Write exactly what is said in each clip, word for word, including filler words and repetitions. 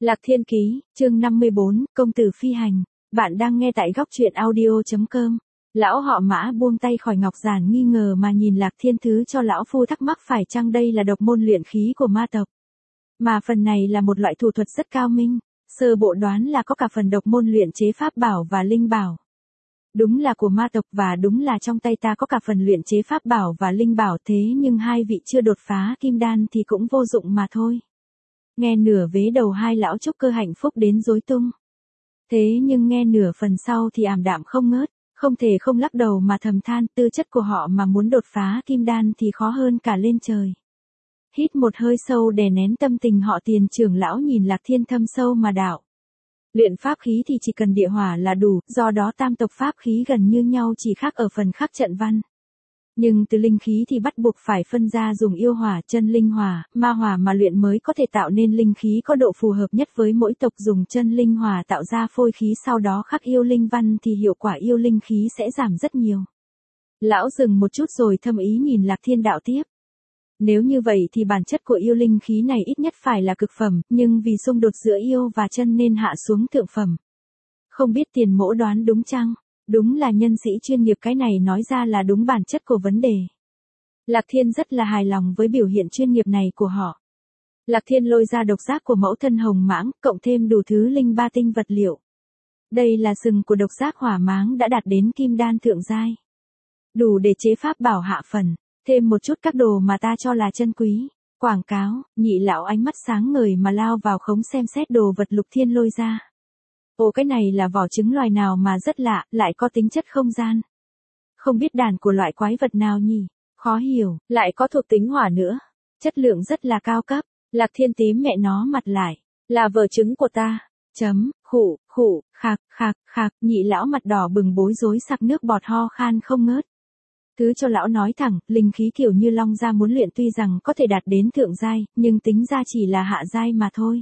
Lạc Thiên Ký, chương năm mươi bốn, Công tử phi hành. Bạn đang nghe tại góc truyện audio.com. Lão họ Mã buông tay khỏi ngọc giản nghi ngờ mà nhìn Lạc Thiên Thứ cho lão phu thắc mắc phải chăng đây là độc môn luyện khí của ma tộc. Mà phần này là một loại thủ thuật rất cao minh, sơ bộ đoán là có cả phần độc môn luyện chế pháp bảo và linh bảo. Đúng là của ma tộc và đúng là trong tay ta có cả phần luyện chế pháp bảo và linh bảo, thế nhưng hai vị chưa đột phá kim đan thì cũng vô dụng mà thôi. Nghe nửa vế đầu hai lão trúc cơ hạnh phúc đến rối tung. Thế nhưng nghe nửa phần sau thì ảm đạm không ngớt, không thể không lắc đầu mà thầm than tư chất của họ mà muốn đột phá kim đan thì khó hơn cả lên trời. Hít một hơi sâu đè nén tâm tình họ Tiền trưởng lão nhìn Lạc Thiên thâm sâu mà đạo. Luyện pháp khí thì chỉ cần địa hỏa là đủ, do đó tam tộc pháp khí gần như nhau chỉ khác ở phần khắc trận văn. Nhưng từ linh khí thì bắt buộc phải phân ra dùng yêu hỏa, chân linh hỏa, ma hỏa mà luyện mới có thể tạo nên linh khí có độ phù hợp nhất với mỗi tộc. Dùng chân linh hỏa tạo ra phôi khí sau đó khắc yêu linh văn thì hiệu quả yêu linh khí sẽ giảm rất nhiều. Lão dừng một chút rồi thâm ý nhìn Lạc Thiên đạo tiếp. Nếu như vậy thì bản chất của yêu linh khí này ít nhất phải là cực phẩm, nhưng vì xung đột giữa yêu và chân nên hạ xuống thượng phẩm. Không biết Tiền mỗ đoán đúng chăng? Đúng là nhân sĩ chuyên nghiệp, cái này nói ra là đúng bản chất của vấn đề. Lạc Thiên rất là hài lòng với biểu hiện chuyên nghiệp này của họ. Lạc Thiên lôi ra độc giác của mẫu thân hồng mãng, cộng thêm đủ thứ linh ba tinh vật liệu. Đây là sừng của độc giác hỏa mãng đã đạt đến kim đan thượng giai. Đủ để chế pháp bảo hạ phần, thêm một chút các đồ mà ta cho là chân quý. Quảng cáo, nhị lão ánh mắt sáng ngời mà lao vào khống xem xét đồ vật Lục Thiên lôi ra. Ồ, cái này là vỏ trứng loài nào mà rất lạ, lại có tính chất không gian. Không biết đàn của loại quái vật nào nhỉ, khó hiểu, lại có thuộc tính hỏa nữa. Chất lượng rất là cao cấp. Lạc Thiên tím mẹ nó mặt lại, là vỏ trứng của ta. Chấm, khụ, khụ, khạc, khạc, khạc, nhị lão mặt đỏ bừng bối rối sặc nước bọt ho khan không ngớt. Thứ cho lão nói thẳng, linh khí kiểu như long gia muốn luyện tuy rằng có thể đạt đến thượng giai, nhưng tính ra chỉ là hạ giai mà thôi.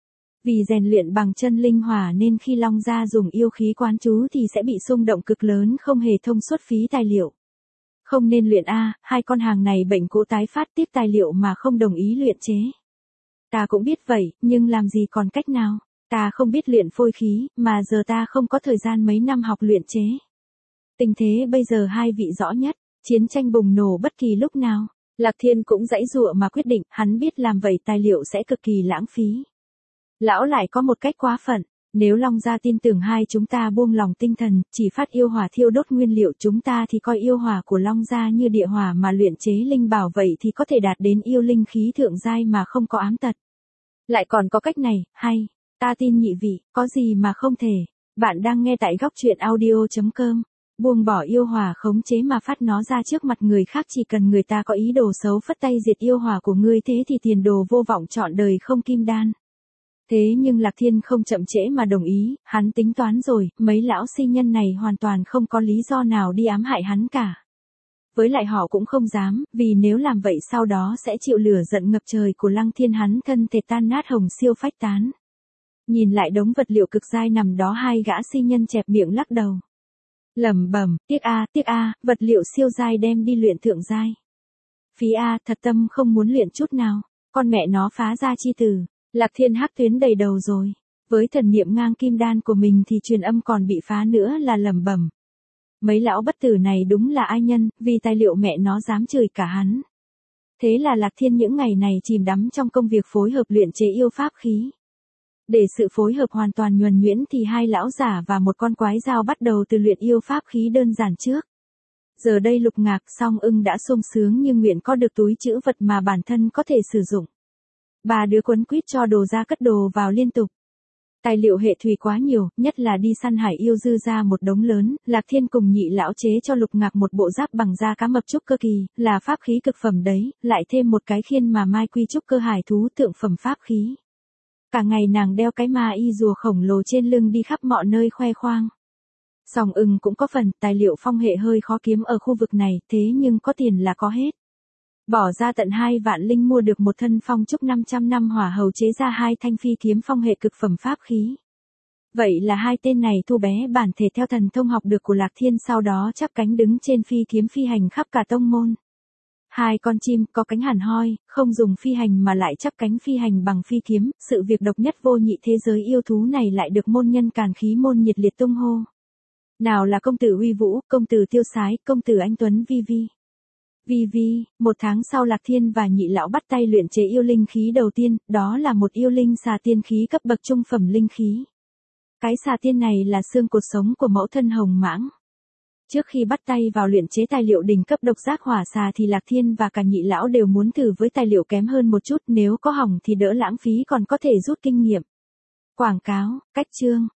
Vì rèn luyện bằng chân linh hỏa nên khi long gia dùng yêu khí quán chú thì sẽ bị xung động cực lớn, không hề thông suốt phí tài liệu. Không nên luyện a, hai con hàng này bệnh cũ tái phát tiếp tài liệu mà không đồng ý luyện chế. Ta cũng biết vậy, nhưng làm gì còn cách nào, ta không biết luyện phôi khí, mà giờ ta không có thời gian mấy năm học luyện chế. Tình thế bây giờ hai vị rõ nhất, chiến tranh bùng nổ bất kỳ lúc nào. Lạc Thiên cũng giãy giụa mà quyết định, hắn biết làm vậy tài liệu sẽ cực kỳ lãng phí. Lão lại có một cách quá phận, nếu Long gia tin tưởng hai chúng ta buông lòng tinh thần, chỉ phát yêu hỏa thiêu đốt nguyên liệu, chúng ta thì coi yêu hỏa của Long gia như địa hỏa mà luyện chế linh bảo, vậy thì có thể đạt đến yêu linh khí thượng giai mà không có ám tật. Lại còn có cách này, hay, ta tin nhị vị, có gì mà không thể. Bạn đang nghe tại góc truyện audio.com. Buông bỏ yêu hỏa khống chế mà phát nó ra trước mặt người khác, chỉ cần người ta có ý đồ xấu phất tay diệt yêu hỏa của ngươi, thế thì tiền đồ vô vọng trọn đời không kim đan. Thế nhưng Lạc Thiên không chậm trễ mà đồng ý, hắn tính toán rồi, mấy lão si nhân này hoàn toàn không có lý do nào đi ám hại hắn cả. Với lại họ cũng không dám, vì nếu làm vậy sau đó sẽ chịu lửa giận ngập trời của Lăng Thiên, hắn thân thể tan nát hồng siêu phách tán. Nhìn lại đống vật liệu cực dai nằm đó, hai gã si nhân chẹp miệng lắc đầu. Lẩm bẩm, tiếc a, tiếc a, vật liệu siêu dai đem đi luyện thượng giai. Phí a, thật tâm không muốn luyện chút nào, con mẹ nó phá ra chi tử. Lạc Thiên hắc tuyến đầy đầu rồi. Với thần niệm ngang kim đan của mình thì truyền âm còn bị phá nữa là lẩm bẩm. Mấy lão bất tử này đúng là ai nhân, vì tài liệu mẹ nó dám chửi cả hắn. Thế là Lạc Thiên những ngày này chìm đắm trong công việc phối hợp luyện chế yêu pháp khí. Để sự phối hợp hoàn toàn nhuần nhuyễn thì hai lão giả và một con quái dao bắt đầu từ luyện yêu pháp khí đơn giản trước. Giờ đây Lục Ngạc, Song Ưng đã sung sướng như nguyện có được túi trữ vật mà bản thân có thể sử dụng. Ba đứa quấn quýt cho đồ ra cất đồ vào liên tục. Tài liệu hệ thủy quá nhiều, nhất là đi săn hải yêu dư ra một đống lớn. Lạc Thiên cùng nhị lão chế cho Lục Ngạc một bộ giáp bằng da cá mập trúc cơ kỳ, là pháp khí cực phẩm đấy, lại thêm một cái khiên mà mai quy trúc cơ hải thú thượng phẩm pháp khí. Cả ngày nàng đeo cái ma y rùa khổng lồ trên lưng đi khắp mọi nơi khoe khoang. Song Ưng cũng có phần, tài liệu phong hệ hơi khó kiếm ở khu vực này, thế nhưng có tiền là có hết. Bỏ ra tận hai vạn linh mua được một thân phong trúc năm trăm năm hỏa hầu chế ra hai thanh phi kiếm phong hệ cực phẩm pháp khí. Vậy là hai tên này thu bé bản thể theo thần thông học được của Lạc Thiên, sau đó chắp cánh đứng trên phi kiếm phi hành khắp cả tông môn. Hai con chim có cánh hẳn hoi, không dùng phi hành mà lại chắp cánh phi hành bằng phi kiếm, sự việc độc nhất vô nhị thế giới yêu thú này lại được môn nhân Càn Khí môn nhiệt liệt tung hô. Nào là công tử uy vũ, công tử tiêu sái, công tử anh tuấn Vi Vi. Vi Vi, một tháng sau Lạc Thiên và Nhị lão bắt tay luyện chế yêu linh khí đầu tiên, đó là một yêu linh xà tiên khí cấp bậc trung phẩm linh khí. Cái xà tiên này là xương cột sống của mẫu thân Hồng Mãng. Trước khi bắt tay vào luyện chế tài liệu đỉnh cấp độc giác hỏa xà thì Lạc Thiên và cả Nhị lão đều muốn thử với tài liệu kém hơn một chút, nếu có hỏng thì đỡ lãng phí còn có thể rút kinh nghiệm. Quảng cáo, cách chương,